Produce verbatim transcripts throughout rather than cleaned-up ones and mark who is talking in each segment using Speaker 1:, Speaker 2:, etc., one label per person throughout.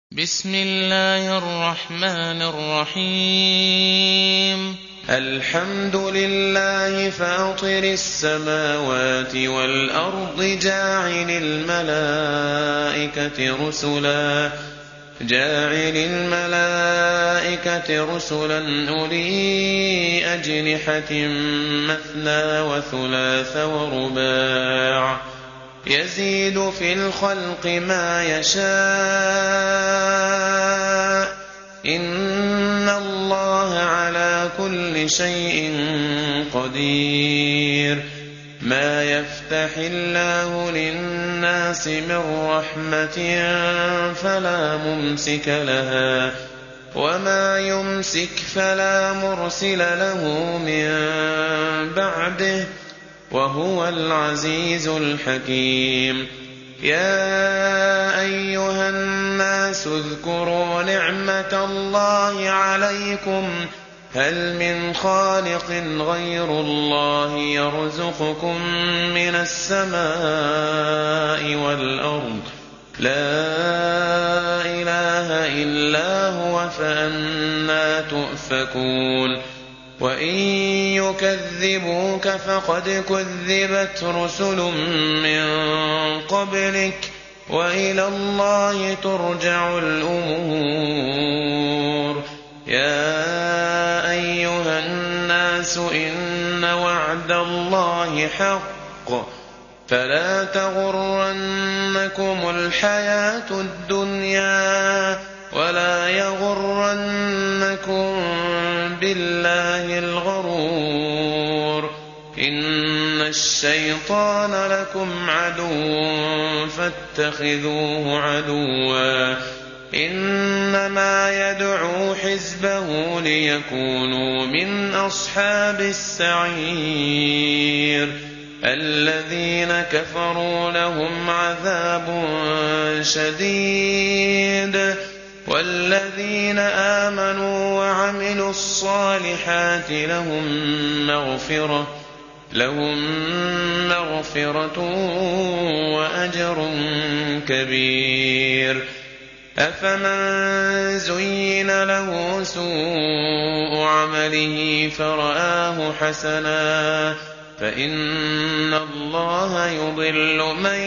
Speaker 1: بسم الله الرحمن الرحيم
Speaker 2: الحمد لله فاطر السماوات والأرض جاعل الملائكة رسلا جاعل الملائكة رسلا أولي أجنحة مثنى وثلاث ورباع يزيد في الخلق ما يشاء إن الله على كل شيء قدير ما يفتح الله للناس من رحمة فلا ممسك لها وما يمسك فلا مرسل له من بعده وهو العزيز الحكيم يا أيها الناس اذكروا نعمة الله عليكم هل من خالق غير الله يرزقكم من السماء والأرض لا إله إلا هو فأنى تؤفكون وإن يكذبوك فقد كذبت رسل من قبلك وإلى الله ترجع الأمور يا أيها الناس إن وعد الله حق فلا تغرنكم الحياة الدنيا ولا يغرنكم بالله الغرور إن الشيطان لكم عدو فاتخذوه عدوا إنما يدعو حزبه ليكونوا من أصحاب السعير الذين كفروا لهم عذاب شديد والذين آمنوا وعملوا الصالحات لهم مغفرة لهم مغفرة وأجر كبير أفمن زين له سوء عمله فرآه حسنا فإن الله يضل من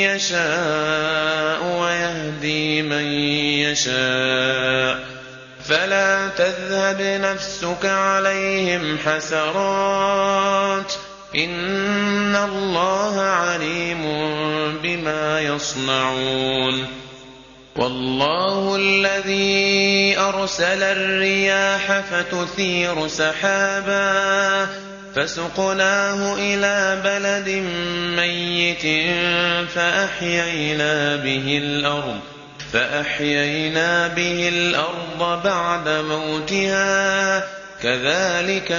Speaker 2: يشاء ويهدي من يشاء فلا تذهب نفسك عليهم حسرات إن الله عليم بما يصنعون والله الذي أرسل الرياح فتثير سحابا فسقناه إلى بلد ميت فأحيينا به الأرض فأحيينا به الأرض بعد موتها كذلك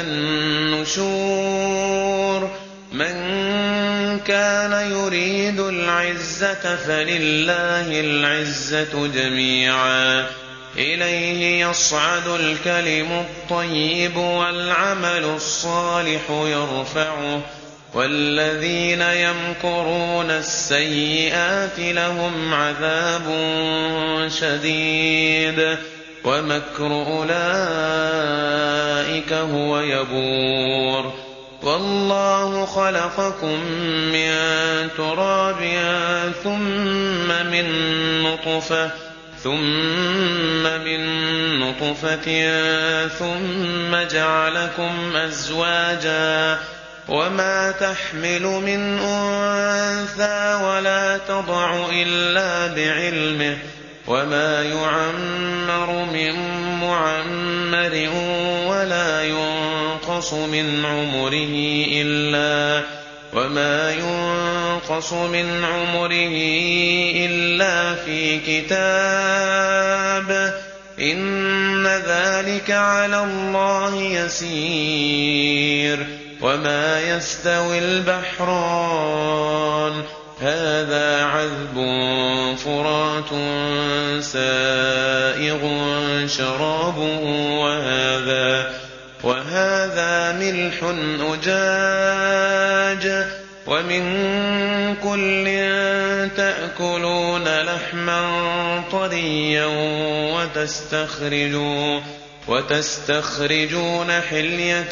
Speaker 2: النشور من كان يريد العزة فلله العزة جميعا إليه يصعد الكلم الطيب والعمل الصالح يرفعه والذين يمكرون السيئات لهم عذاب شديد ومكر أولئك هو يبور والله خلقكم من تراب ثم من نطفة ثم من نطفة ثم جعلكم أزواجا وما تحمل من أنثى ولا تضع إلا بعلمه وما يعمر من معمر ولا ينقص من عمره إلا وما ينقص من عمره إلا في كتاب إن ذلك على الله يسير وما يستوي البحران هذا عذب فرات سائغ شرابه وهذا وهذا ملح أجاج ومن كل تأكلون لحما طريا وتستخرجون, وتستخرجون حلية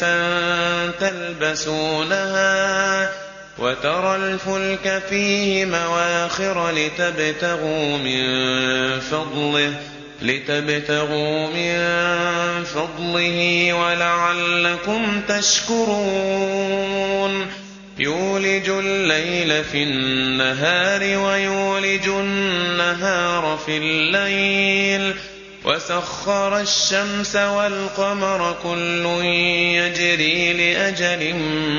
Speaker 2: تلبسونها وترى الفلك فيه مواخر لتبتغوا من فضله, لتبتغوا من فضله ولعلكم تشكرون. يولج الليل في النهار ويولج النهار في الليل وسخر الشمس والقمر كل يجري لأجل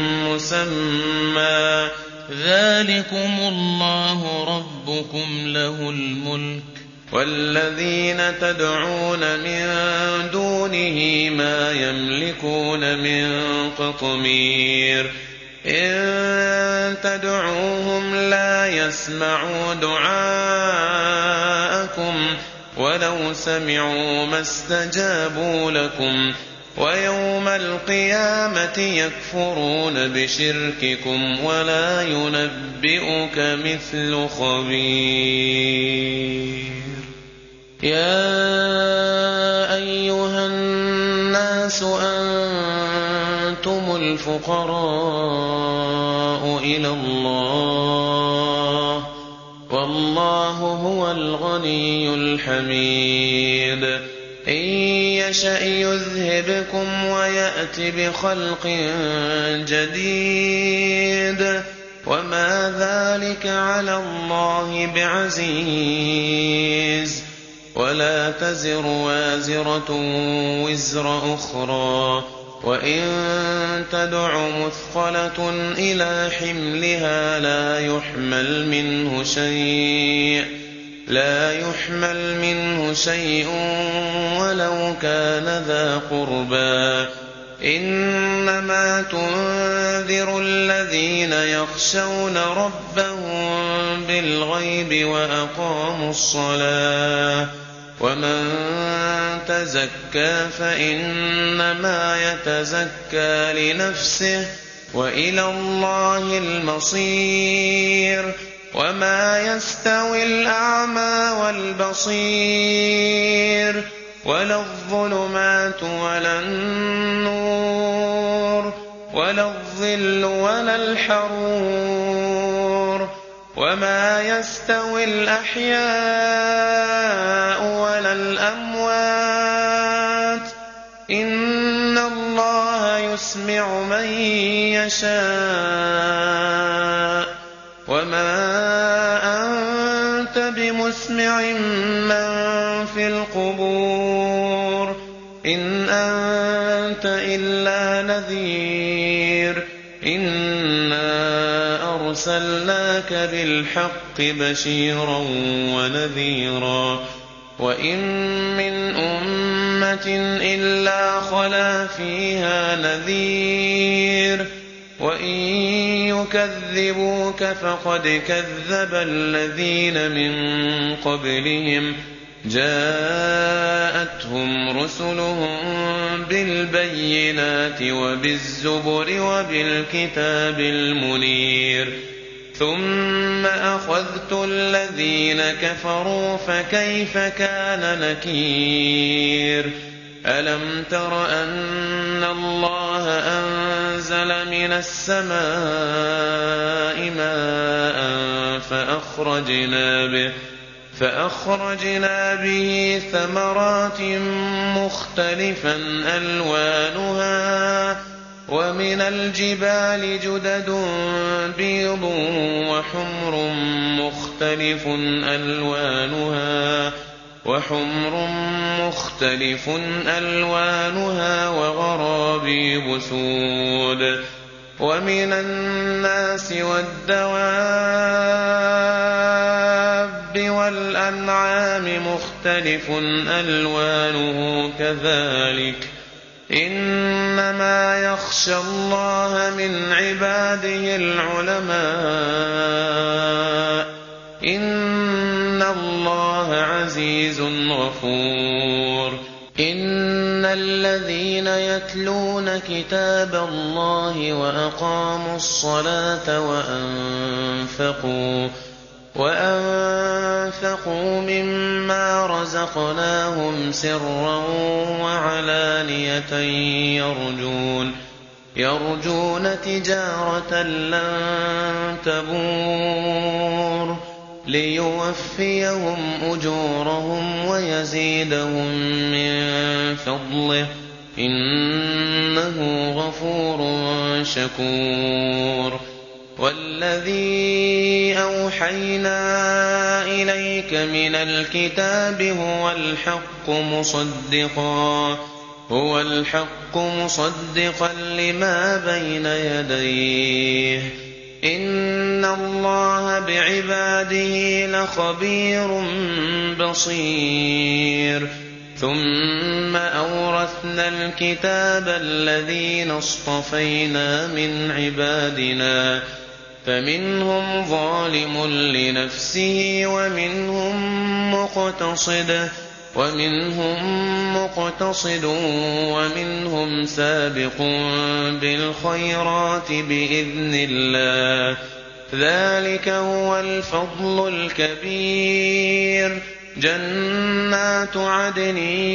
Speaker 2: مسمى
Speaker 1: ذلكم الله ربكم له الملك
Speaker 2: والذين تدعون من دونه ما يملكون من قطمير إن تدعوهم لا يسمعوا دعاءكم ولو سمعوا ما استجابوا لكم ويوم القيامة يكفرون بشرككم ولا ينبئك مثل خبير. يا أيها الناس أنتم الفقراء إلى الله والله هو الغني الحميد. إن يشأ يذهبكم ويأت بخلق جديد وما ذلك على الله بعزيز. ولا تزر وازرة وزر أخرى وإن تدع مثقلة إلى حملها لا يحمل منه شيء لا يحمل منه شيء ولو كان ذا قربى. إنما تنذر الذين يخشون ربهم بالغيب وأقاموا الصلاة ومن تزكى فإنما يتزكى لنفسه وإلى الله المصير. وما يستوي الأعمى والبصير ولا الظلمات ولا النور ولا الظل ولا الحرور وما يستوي الأحياء ولا الأموات إن الله يسمع من يشاء وما أنت بمسمع من في القبور إن أنت إلا نذير. إنا أرسلناك بالحق بشيرا ونذيرا وإن من أمة إلا خلا فيها نذير وإن يكذبوك فقد كذب الذين من قبلهم جاءتهم رسلهم بالبينات وبالزبر وبالكتاب المنير ثم أخذت الذين كفروا فكيف كان نكير. ألم تر أن الله أنزل من السماء ماء فأخرجنا به فأخرجنا به ثمرات مختلفا ألوانها ومن الجبال جدد بيض وحمر مختلف ألوانها وحمر مختلف ألوانها وغرابيب سود ومن الناس والدواب والأنعام مختلف ألوانه كذلك إنما يخشى الله من عباده العلماء إن الله عزيز غفور. إن الذين يتلون كتاب الله وأقاموا الصلاة وأنفقوا وأنفقوا مما رزقناهم سرا وعلانية يرجون يرجون تجارة لن تبور ليوفيهم أجورهم ويزيدهم من فضله إنه غفور شكور والذي أوحينا إليك من الكتاب هو الحق مصدقا هو الحق مصدقا لما بين يديه إن الله بعباده لخبير بصير ثم أورثنا الكتاب الذين اصطفينا من عبادنا فمنهم ظالم لنفسه ومنهم مقتصد ومنهم مقتصد ومنهم سابق بالخيرات بإذن الله ذلك هو الفضل الكبير جنات عدن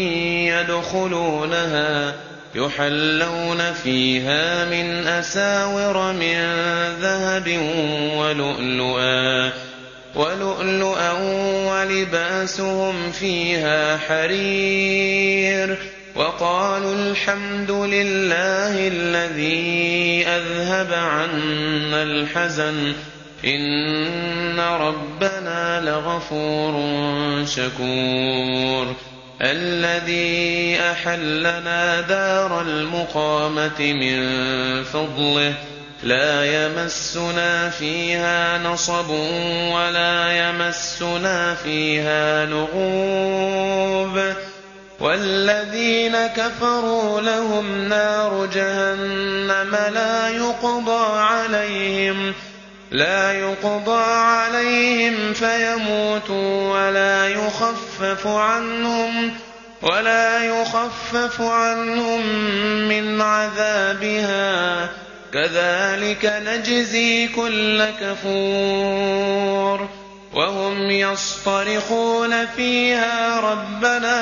Speaker 2: يدخلونها يحلون فيها من أساور من ذهب ولؤلؤا ولؤلؤا ولباسهم فيها حرير وقالوا الحمد لله الذي أذهب عنا الحزن إن ربنا لغفور شكور الذي أحلنا دار المقامة من فضله لا يمسنا فيها نصب ولا يمسنا فيها لغوب والذين كفروا لهم نار جهنم لا يقضى عليهم لا يقضى عليهم فيموتوا ولا يخفف عنهم ولا يخفف عنهم من عذابها كذلك نجزي كل كفور وهم يصطرخون فيها ربنا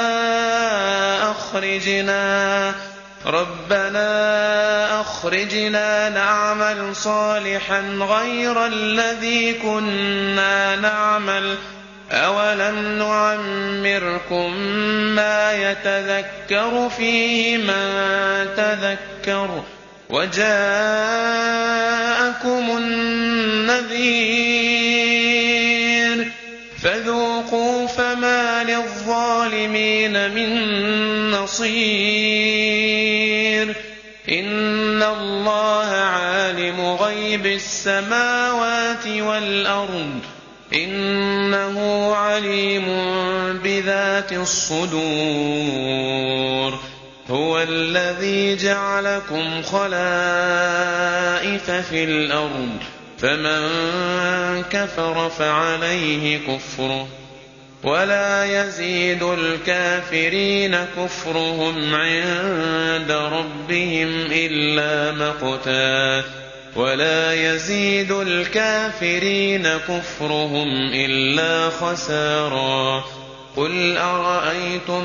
Speaker 2: أخرجنا ربنا أخرجنا نعمل صالحا غير الذي كنا نعمل أولم نعمركم ما يتذكر فيه من تذكر وجاءكم النذير فذوقوا فما للظالمين من نصير إن الله عالم غيب السماوات والأرض إنه عليم بذات الصدور هو الذي جعلكم خلائف في الأرض فمن كفر فعليه كفره ولا يزيد الكافرين كفرهم عند ربهم إلا مقتا ولا يزيد الكافرين كفرهم إلا خسارا قل أرأيتم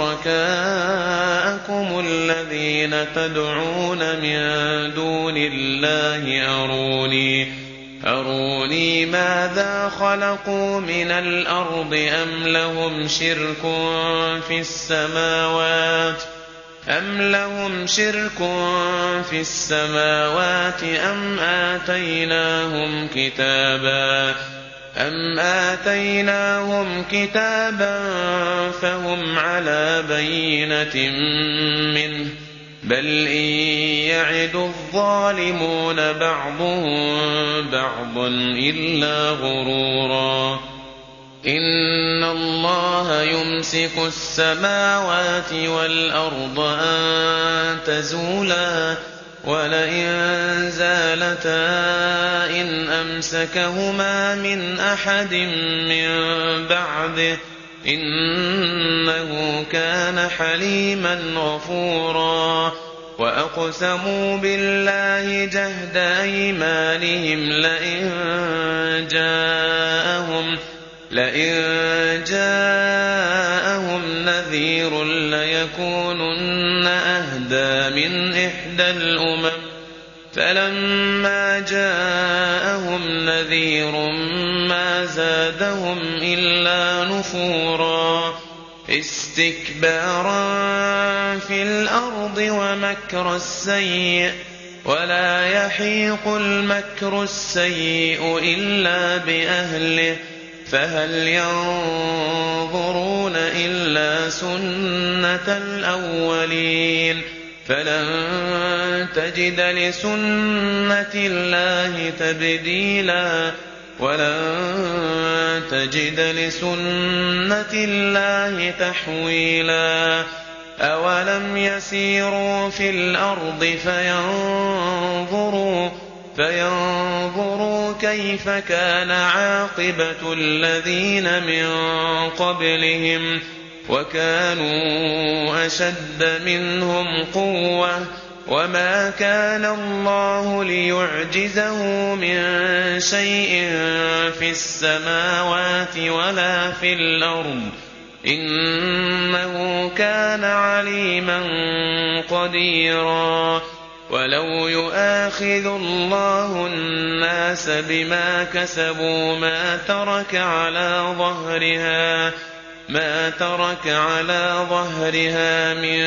Speaker 2: شركاءكم الذين تدعون من دون الله أروني أروني ماذا خلقوا من الأرض أم لهم شرك في السماوات أم لهم شرك في السماوات أم آتيناهم كتابا أم آتيناهم كتابا فهم على بينة منه بل إن يعد الظالمون بعضهم بعضا إلا غرورا إن الله يمسك السماوات والأرض أن تزولا ولئن زالتا إن أمسكهما من أحد من بعده إنه كان حليما غفورا وأقسموا بالله جهد أيمانهم لئن جاءهم لئن جاءهم نذير ليكونن أهدى من إحدى الأمم فلما جاءهم نذير ما زادهم إلا نفورا استكبارا في الأرض ومكر السيء ولا يحيق المكر السيء إلا بأهله فهل ينظرون إلا سنة الأولين فلن تجد لسنة الله تبديلا ولن تجد لسنة الله تحويلا أولم يسيروا في الأرض فينظروا فينظروا كيف كان عاقبة الذين من قبلهم وكانوا أشد منهم قوة وما كان الله ليعجزه من شيء في السماوات ولا في الأرض إنه كان عليما قديرا ولو يؤاخذ الله الناس بما كسبوا ما ترك على ظهرها ما ترك على ظهرها من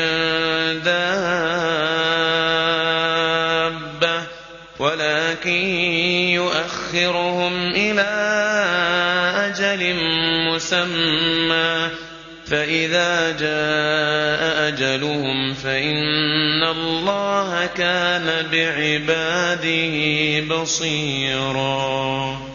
Speaker 2: دابة ولكن يؤخرهم إلى أجل مسمى فإذا جاء أجلهم فإن الله كان بعباده بصيرا.